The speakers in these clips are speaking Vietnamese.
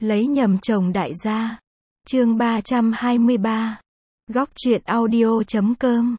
Lấy nhầm chồng đại gia. Chương 323. Góc truyện audio.com.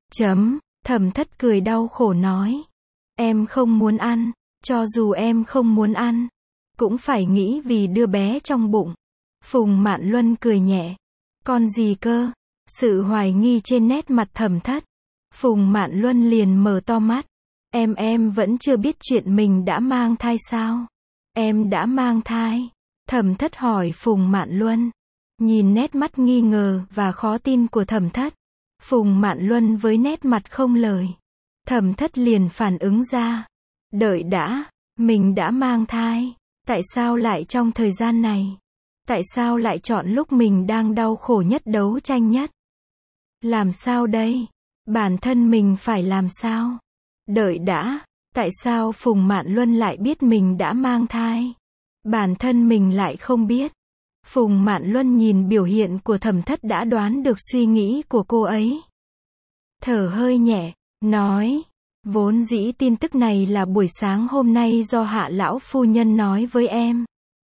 Thẩm Thất cười đau khổ nói. Em không muốn ăn, cho dù em không muốn ăn, cũng phải nghĩ vì đứa bé trong bụng. Phùng Mạn Luân cười nhẹ. Con gì cơ? Sự hoài nghi trên nét mặt Thẩm Thất. Phùng Mạn Luân liền mở to mắt. Em vẫn chưa biết chuyện mình đã mang thai sao? Em đã mang thai. Thẩm Thất hỏi Phùng Mạn Luân. Nhìn nét mắt nghi ngờ và khó tin của Thẩm Thất, Phùng Mạn Luân với nét mặt không lời. Thẩm Thất liền phản ứng ra. Đợi đã, mình đã mang thai. Tại sao lại trong thời gian này? Tại sao lại chọn lúc mình đang đau khổ nhất, đấu tranh nhất? Làm sao đây? Bản thân mình phải làm sao? Đợi đã, tại sao Phùng Mạn Luân lại biết mình đã mang thai? Bản thân mình lại không biết. Phùng Mạn Luân nhìn biểu hiện của Thẩm Thất đã đoán được suy nghĩ của cô ấy. Thở hơi nhẹ, nói. Vốn dĩ tin tức này là buổi sáng hôm nay do Hạ lão phu nhân nói với em.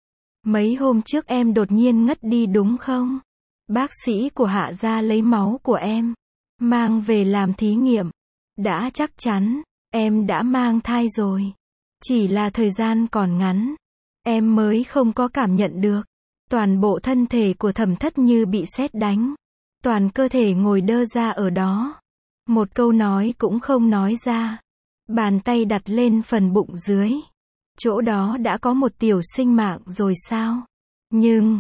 Mấy hôm trước em đột nhiên ngất đi đúng không? Bác sĩ của Hạ gia lấy máu của em, mang về làm thí nghiệm. Đã chắc chắn, em đã mang thai rồi. Chỉ là thời gian còn ngắn, em mới không có cảm nhận được. Toàn bộ thân thể của Thẩm Thất như bị sét đánh. Toàn cơ thể ngồi đơ ra ở đó. Một câu nói cũng không nói ra. Bàn tay đặt lên phần bụng dưới. Chỗ đó đã có một tiểu sinh mạng rồi sao? Nhưng,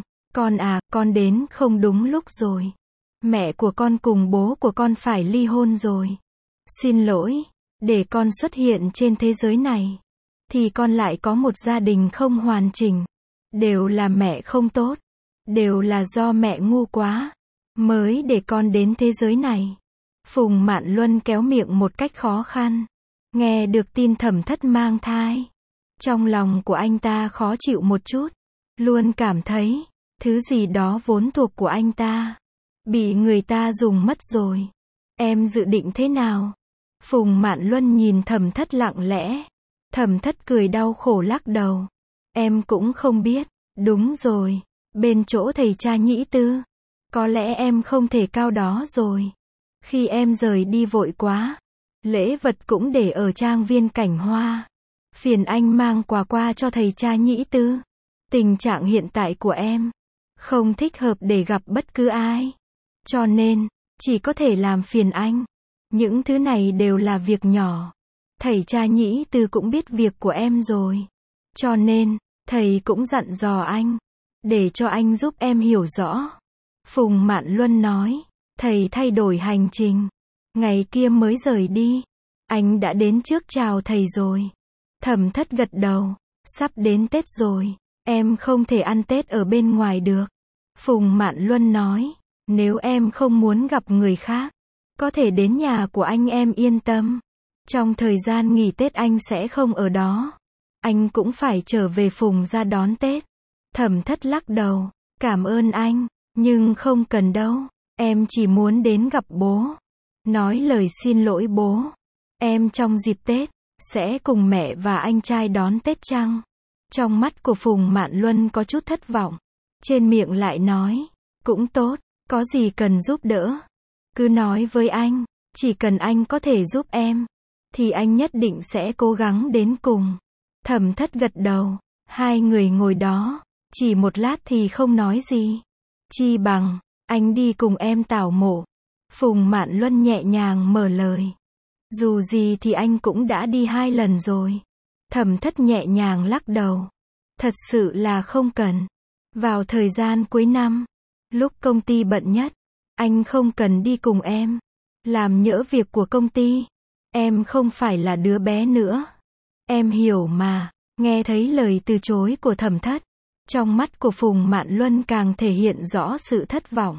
con đến không đúng lúc rồi. Mẹ của con cùng bố của con phải ly hôn rồi. Xin lỗi, để con xuất hiện trên thế giới này, thì con lại có một gia đình không hoàn chỉnh. Đều là mẹ không tốt. Đều là do mẹ ngu quá, mới để con đến thế giới này. Phùng Mạn Luân kéo miệng một cách khó khăn. Nghe được tin Thẩm Thất mang thai, trong lòng của anh ta khó chịu một chút. Luôn cảm thấy, thứ gì đó vốn thuộc của anh ta, bị người ta dùng mất rồi. Em dự định thế nào? Phùng Mạn Luân nhìn Thẩm Thất lặng lẽ. Thẩm Thất cười đau khổ lắc đầu. Em cũng không biết. Đúng rồi, bên chỗ thầy cha Nhĩ Tư. Có lẽ em không thể cao đó rồi. Khi em rời đi vội quá, lễ vật cũng để ở trang viên Cảnh Hoa. Phiền anh mang quà qua cho thầy cha Nhĩ Tư. Tình trạng hiện tại của em không thích hợp để gặp bất cứ ai. Cho nên, chỉ có thể làm phiền anh. Những thứ này đều là việc nhỏ. Thầy cha Nhĩ Tư cũng biết việc của em rồi. Cho nên, thầy cũng dặn dò anh, để cho anh giúp em hiểu rõ. Phùng Mạn Luân nói. Thầy thay đổi hành trình. Ngày kia mới rời đi. Anh đã đến trước chào thầy rồi. Thẩm Thất gật đầu. Sắp đến Tết rồi. Em không thể ăn Tết ở bên ngoài được. Phùng Mạn Luân nói. Nếu em không muốn gặp người khác, có thể đến nhà của anh, em yên tâm. Trong thời gian nghỉ Tết anh sẽ không ở đó. Anh cũng phải trở về Phùng ra đón Tết. Thẩm Thất lắc đầu. Cảm ơn anh, nhưng không cần đâu. Em chỉ muốn đến gặp bố. Nói lời xin lỗi bố. Em trong dịp Tết, sẽ cùng mẹ và anh trai đón Tết chăng? Trong mắt của Phùng Mạn Luân có chút thất vọng. Trên miệng lại nói. Cũng tốt, có gì cần giúp đỡ, cứ nói với anh. Chỉ cần anh có thể giúp em, thì anh nhất định sẽ cố gắng đến cùng. Thẩm Thất gật đầu. Hai người ngồi đó, chỉ một lát thì không nói gì. Chi bằng, anh đi cùng em tảo mộ. Phùng Mạn Luân nhẹ nhàng mở lời. Dù gì thì anh cũng đã đi 2 lần rồi. Thẩm Thất nhẹ nhàng lắc đầu. Thật sự là không cần. Vào thời gian cuối năm, lúc công ty bận nhất, anh không cần đi cùng em. Làm nhỡ việc của công ty. Em không phải là đứa bé nữa. Em hiểu mà. Nghe thấy lời từ chối của Thẩm Thất, trong mắt của Phùng Mạn Luân càng thể hiện rõ sự thất vọng.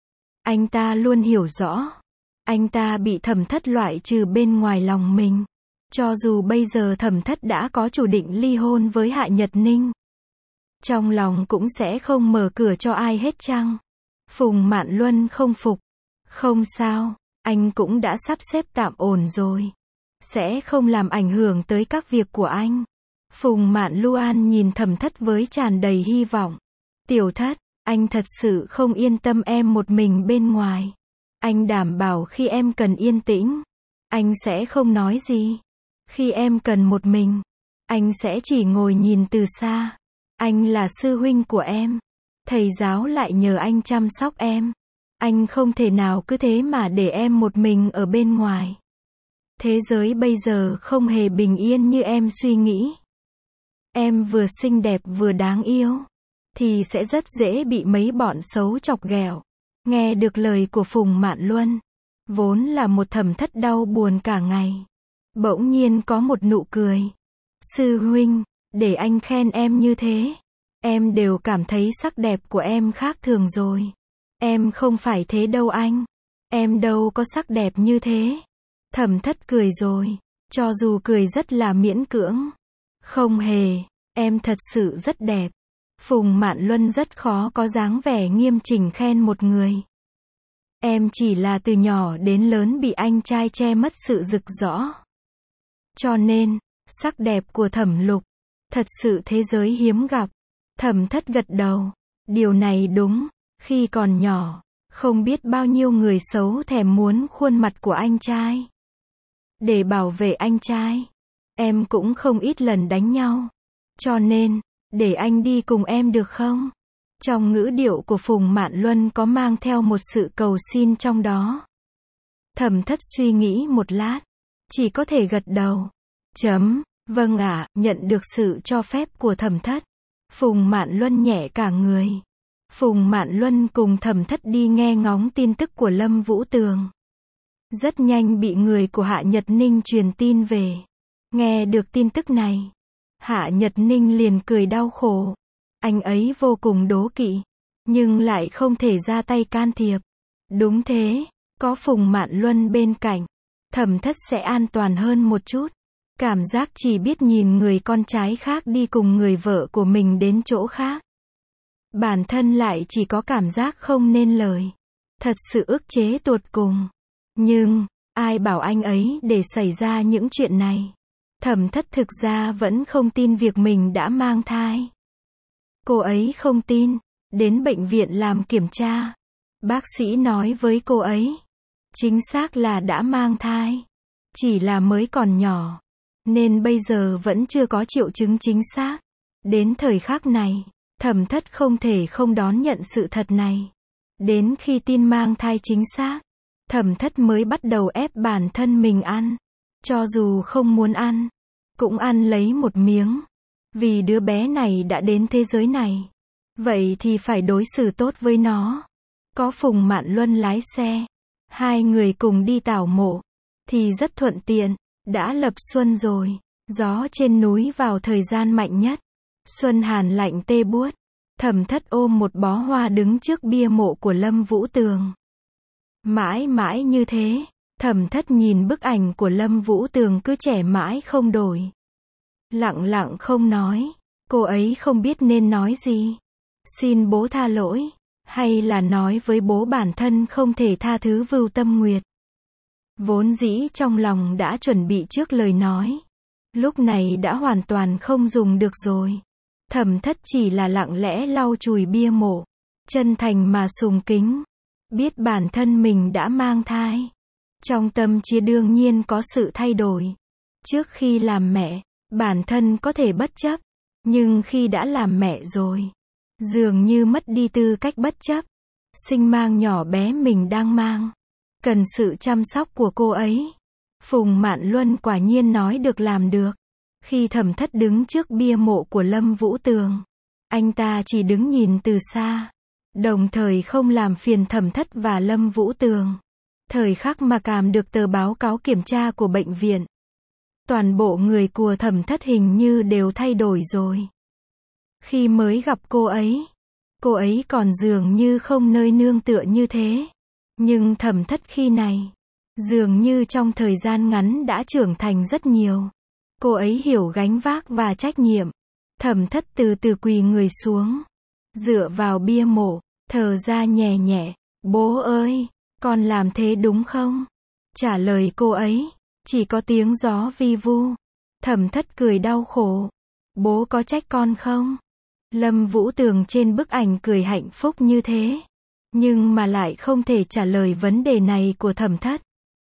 Anh ta luôn hiểu rõ. Anh ta bị Thẩm Thất loại trừ bên ngoài lòng mình. Cho dù bây giờ Thẩm Thất đã có chủ định ly hôn với Hạ Nhật Ninh, trong lòng cũng sẽ không mở cửa cho ai hết chăng? Phùng Mạn Luân không phục. Không sao, anh cũng đã sắp xếp tạm ổn rồi. Sẽ không làm ảnh hưởng tới các việc của anh. Phùng Mạn Luân nhìn Thẩm Thất với tràn đầy hy vọng. Tiểu Thất, anh thật sự không yên tâm em một mình bên ngoài. Anh đảm bảo khi em cần yên tĩnh, anh sẽ không nói gì. Khi em cần một mình, anh sẽ chỉ ngồi nhìn từ xa. Anh là sư huynh của em. Thầy giáo lại nhờ anh chăm sóc em. Anh không thể nào cứ thế mà để em một mình ở bên ngoài. Thế giới bây giờ không hề bình yên như em suy nghĩ. Em vừa xinh đẹp vừa đáng yêu, thì sẽ rất dễ bị mấy bọn xấu chọc ghẹo. Nghe được lời của Phùng Mạn Luân, vốn là một Thẩm Thất đau buồn cả ngày, bỗng nhiên có một nụ cười. Sư huynh, để anh khen em như thế. Em đều cảm thấy sắc đẹp của em khác thường rồi. Em không phải thế đâu anh. Em đâu có sắc đẹp như thế. Thẩm Thất cười rồi, cho dù cười rất là miễn cưỡng. Không hề, em thật sự rất đẹp. Phùng Mạn Luân rất khó có dáng vẻ nghiêm chỉnh khen một người. Em chỉ là từ nhỏ đến lớn bị anh trai che mất sự rực rỡ. Cho nên, sắc đẹp của Thẩm Lục, thật sự thế giới hiếm gặp. Thẩm Thất gật đầu. Điều này đúng, khi còn nhỏ, không biết bao nhiêu người xấu thèm muốn khuôn mặt của anh trai. Để bảo vệ anh trai, em cũng không ít lần đánh nhau. Cho nên, để anh đi cùng em được không? Trong ngữ điệu của Phùng Mạn Luân có mang theo một sự cầu xin trong đó. Thẩm Thất suy nghĩ một lát, chỉ có thể gật đầu. Vâng ạ, nhận được sự cho phép của Thẩm Thất. Phùng Mạn Luân nhẹ cả người. Phùng Mạn Luân cùng Thẩm Thất đi nghe ngóng tin tức của Lâm Vũ Tường. Rất nhanh bị người của Hạ Nhật Ninh truyền tin về. Nghe được tin tức này, Hạ Nhật Ninh liền cười đau khổ. Anh ấy vô cùng đố kỵ, nhưng lại không thể ra tay can thiệp. Đúng thế, có Phùng Mạn Luân bên cạnh, Thẩm Thất sẽ an toàn hơn một chút. Cảm giác chỉ biết nhìn người con trai khác đi cùng người vợ của mình đến chỗ khác. Bản thân lại chỉ có cảm giác không nên lời. Thật sự ức chế tột cùng. Nhưng, ai bảo anh ấy để xảy ra những chuyện này. Thẩm Thất thực ra vẫn không tin việc mình đã mang thai. Cô ấy không tin. Đến bệnh viện làm kiểm tra. Bác sĩ nói với cô ấy, chính xác là đã mang thai. Chỉ là mới còn nhỏ, nên bây giờ vẫn chưa có triệu chứng chính xác. Đến thời khắc này, Thẩm Thất không thể không đón nhận sự thật này. Đến khi tin mang thai chính xác, Thẩm Thất mới bắt đầu ép bản thân mình ăn. Cho dù không muốn ăn, cũng ăn lấy một miếng. Vì đứa bé này đã đến thế giới này, vậy thì phải đối xử tốt với nó. Có Phùng Mạn Luân lái xe, hai người cùng đi tảo mộ, thì rất thuận tiện. Đã lập xuân rồi, gió trên núi vào thời gian mạnh nhất. Xuân hàn lạnh tê buốt. Thẩm Thất ôm một bó hoa đứng trước bia mộ của Lâm Vũ Tường. Mãi mãi như thế, Thẩm Thất nhìn bức ảnh của Lâm Vũ Tường cứ trẻ mãi không đổi. Lặng lặng không nói, cô ấy không biết nên nói gì. Xin bố tha lỗi, hay là nói với bố bản thân không thể tha thứ Vưu Tâm Nguyệt. Vốn dĩ trong lòng đã chuẩn bị trước lời nói, lúc này đã hoàn toàn không dùng được rồi. Thẩm Thất chỉ là lặng lẽ lau chùi bia mộ, chân thành mà sùng kính, biết bản thân mình đã mang thai. Trong tâm trí đương nhiên có sự thay đổi. Trước khi làm mẹ, bản thân có thể bất chấp, nhưng khi đã làm mẹ rồi, dường như mất đi tư cách bất chấp. Sinh mang nhỏ bé mình đang mang, cần sự chăm sóc của cô ấy. Phùng Mạn Luân quả nhiên nói được làm được. Khi Thẩm Thất đứng trước bia mộ của Lâm Vũ Tường, anh ta chỉ đứng nhìn từ xa, đồng thời không làm phiền Thẩm Thất và Lâm Vũ Tường. Thời khắc mà cảm được tờ báo cáo kiểm tra của bệnh viện, toàn bộ người của Thẩm Thất hình như đều thay đổi rồi. Khi mới gặp cô ấy còn dường như không nơi nương tựa như thế. Nhưng Thẩm Thất khi này, dường như trong thời gian ngắn đã trưởng thành rất nhiều. Cô ấy hiểu gánh vác và trách nhiệm. Thẩm Thất từ từ quỳ người xuống, dựa vào bia mộ, thở ra nhẹ nhẹ. Bố ơi, con làm thế đúng không? Trả lời cô ấy, chỉ có tiếng gió vi vu. Thẩm Thất cười đau khổ. Bố có trách con không? Lâm Vũ Tường trên bức ảnh cười hạnh phúc như thế, nhưng mà lại không thể trả lời vấn đề này của Thẩm Thất.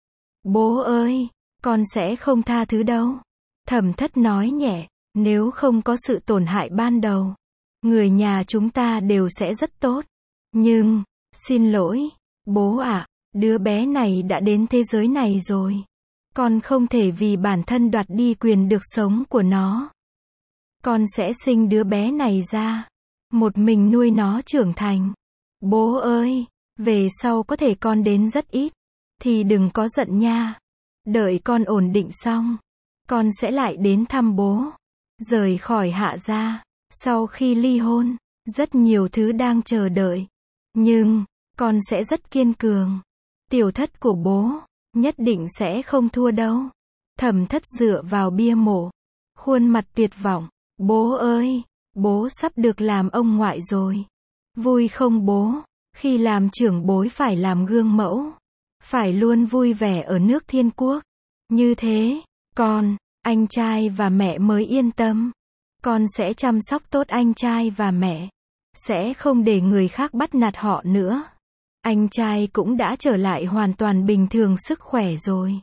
Bố ơi, con sẽ không tha thứ đâu. Thẩm Thất nói nhẹ, nếu không có sự tổn hại ban đầu, người nhà chúng ta đều sẽ rất tốt. Nhưng, xin lỗi, bố ạ, đứa bé này đã đến thế giới này rồi. Con không thể vì bản thân đoạt đi quyền được sống của nó. Con sẽ sinh đứa bé này ra, một mình nuôi nó trưởng thành. Bố ơi, về sau có thể con đến rất ít, thì đừng có giận nha. Đợi con ổn định xong, con sẽ lại đến thăm bố. Rời khỏi Hạ gia, sau khi ly hôn, rất nhiều thứ đang chờ đợi. Nhưng, con sẽ rất kiên cường. Tiểu Thất của bố, nhất định sẽ không thua đâu. Thẩm Thất dựa vào bia mộ, khuôn mặt tuyệt vọng. Bố ơi, bố sắp được làm ông ngoại rồi. Vui không bố? Khi làm trưởng bối phải làm gương mẫu. Phải luôn vui vẻ ở nước Thiên Quốc. Như thế, con, anh trai và mẹ mới yên tâm. Con sẽ chăm sóc tốt anh trai và mẹ. Sẽ không để người khác bắt nạt họ nữa. Anh trai cũng đã trở lại hoàn toàn bình thường sức khỏe rồi.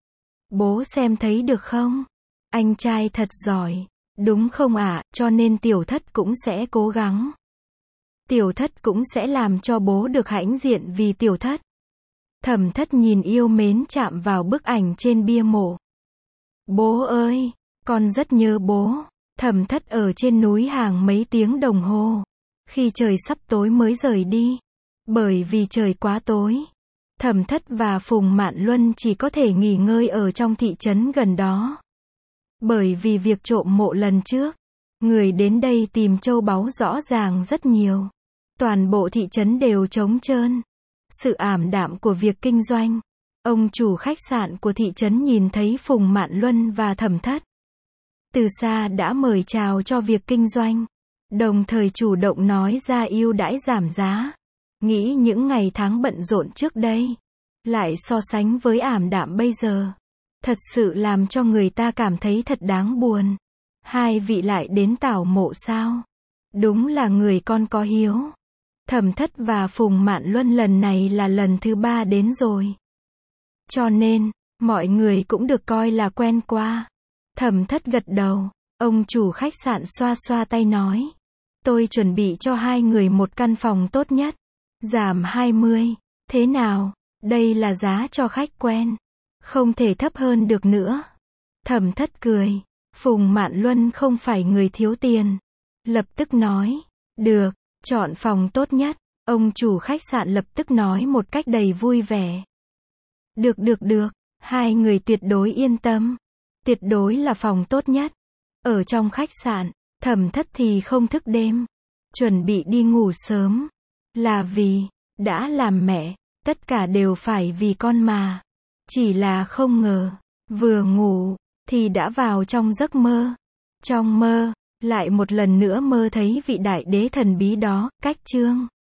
Bố xem thấy được không? Anh trai thật giỏi. Đúng không ạ? Cho nên Tiểu Thất cũng sẽ cố gắng. Tiểu Thất cũng sẽ làm cho bố được hãnh diện vì Tiểu Thất. Thẩm Thất nhìn yêu mến chạm vào bức ảnh trên bia mộ. Bố ơi, con rất nhớ bố. Thẩm Thất ở trên núi hàng mấy tiếng đồng hồ. Khi trời sắp tối mới rời đi. Bởi vì trời quá tối. Thẩm Thất và Phùng Mạn Luân chỉ có thể nghỉ ngơi ở trong thị trấn gần đó. Bởi vì việc trộm mộ lần trước, người đến đây tìm châu báu rõ ràng rất nhiều. Toàn bộ thị trấn đều trống trơn. Sự ảm đạm của việc kinh doanh. Ông chủ khách sạn của thị trấn nhìn thấy Phùng Mạn Luân và Thẩm Thất. Từ xa đã mời chào cho việc kinh doanh. Đồng thời chủ động nói ra ưu đãi giảm giá. Nghĩ những ngày tháng bận rộn trước đây, lại so sánh với ảm đạm bây giờ. Thật sự làm cho người ta cảm thấy thật đáng buồn. Hai vị lại đến tảo mộ sao? Đúng là người con có hiếu. Thẩm Thất và Phùng Mạn Luân lần này là lần thứ 3 đến rồi. Cho nên, mọi người cũng được coi là quen qua. Thẩm Thất gật đầu. Ông chủ khách sạn xoa xoa tay nói. Tôi chuẩn bị cho hai người một căn phòng tốt nhất. Giảm 20. Thế nào? Đây là giá cho khách quen. Không thể thấp hơn được nữa. Thẩm Thất cười. Phùng Mạn Luân không phải người thiếu tiền. Lập tức nói. Được, chọn phòng tốt nhất. Ông chủ khách sạn lập tức nói một cách đầy vui vẻ. Được. Hai người tuyệt đối yên tâm. Tuyệt đối là phòng tốt nhất. Ở trong khách sạn, Thẩm Thất thì không thức đêm. Chuẩn bị đi ngủ sớm. Là vì, đã làm mẹ, tất cả đều phải vì con mà. Chỉ là không ngờ, vừa ngủ, thì đã vào trong giấc mơ. Trong mơ, lại một lần nữa mơ thấy vị đại đế thần bí đó. Cách chương